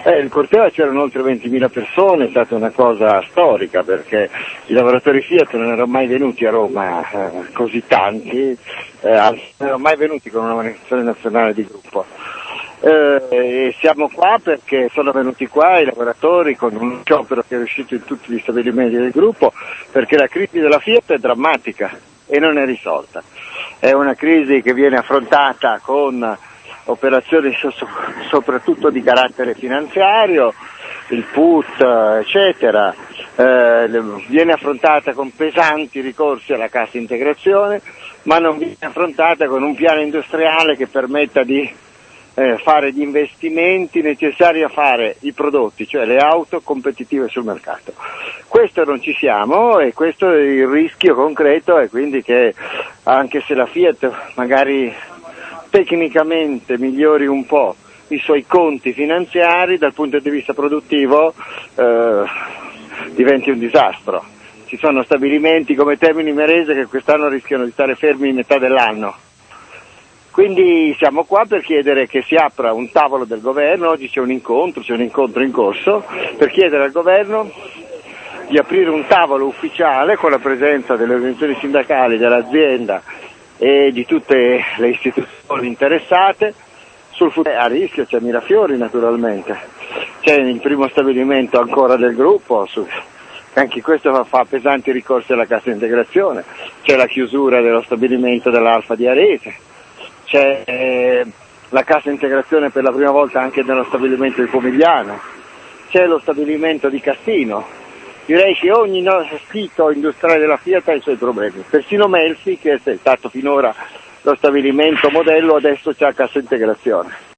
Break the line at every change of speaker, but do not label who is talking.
Il corteo c'erano oltre 20.000 persone, è stata una cosa storica perché i lavoratori Fiat non erano mai venuti a Roma così tanti, non erano mai venuti con una manifestazione nazionale di gruppo. E siamo qua perché sono venuti qua i lavoratori con un sciopero che è riuscito in tutti gli stabilimenti del gruppo, perché la crisi della Fiat è drammatica e non è risolta. È una crisi che viene affrontata con operazioni soprattutto di carattere finanziario, il put eccetera, viene affrontata con pesanti ricorsi alla cassa integrazione, ma non viene affrontata con un piano industriale che permetta di fare gli investimenti necessari a fare i prodotti, cioè le auto competitive sul mercato. Questo non ci siamo e questo è il rischio concreto, e quindi che anche se la Fiat magari tecnicamente migliori un po' i suoi conti finanziari, dal punto di vista produttivo diventi un disastro. Ci sono stabilimenti come Termini Imerese che quest'anno rischiano di stare fermi in metà dell'anno. Quindi siamo qua per chiedere che si apra un tavolo del governo. Oggi c'è un incontro in corso, per chiedere al governo di aprire un tavolo ufficiale con la presenza delle organizzazioni sindacali, dell'azienda e di tutte le istituzioni interessate sul futuro. A rischio c'è Mirafiori naturalmente, c'è il primo stabilimento ancora del gruppo, anche questo fa pesanti ricorsi alla cassa integrazione, c'è la chiusura dello stabilimento dell'Alfa di Arese, c'è la cassa integrazione per la prima volta anche nello stabilimento di Pomigliano, c'è lo stabilimento di Cassino. Direi che ogni sito industriale della Fiat ha i suoi problemi, persino Melfi, che è stato finora lo stabilimento modello, adesso c'ha cassa integrazione.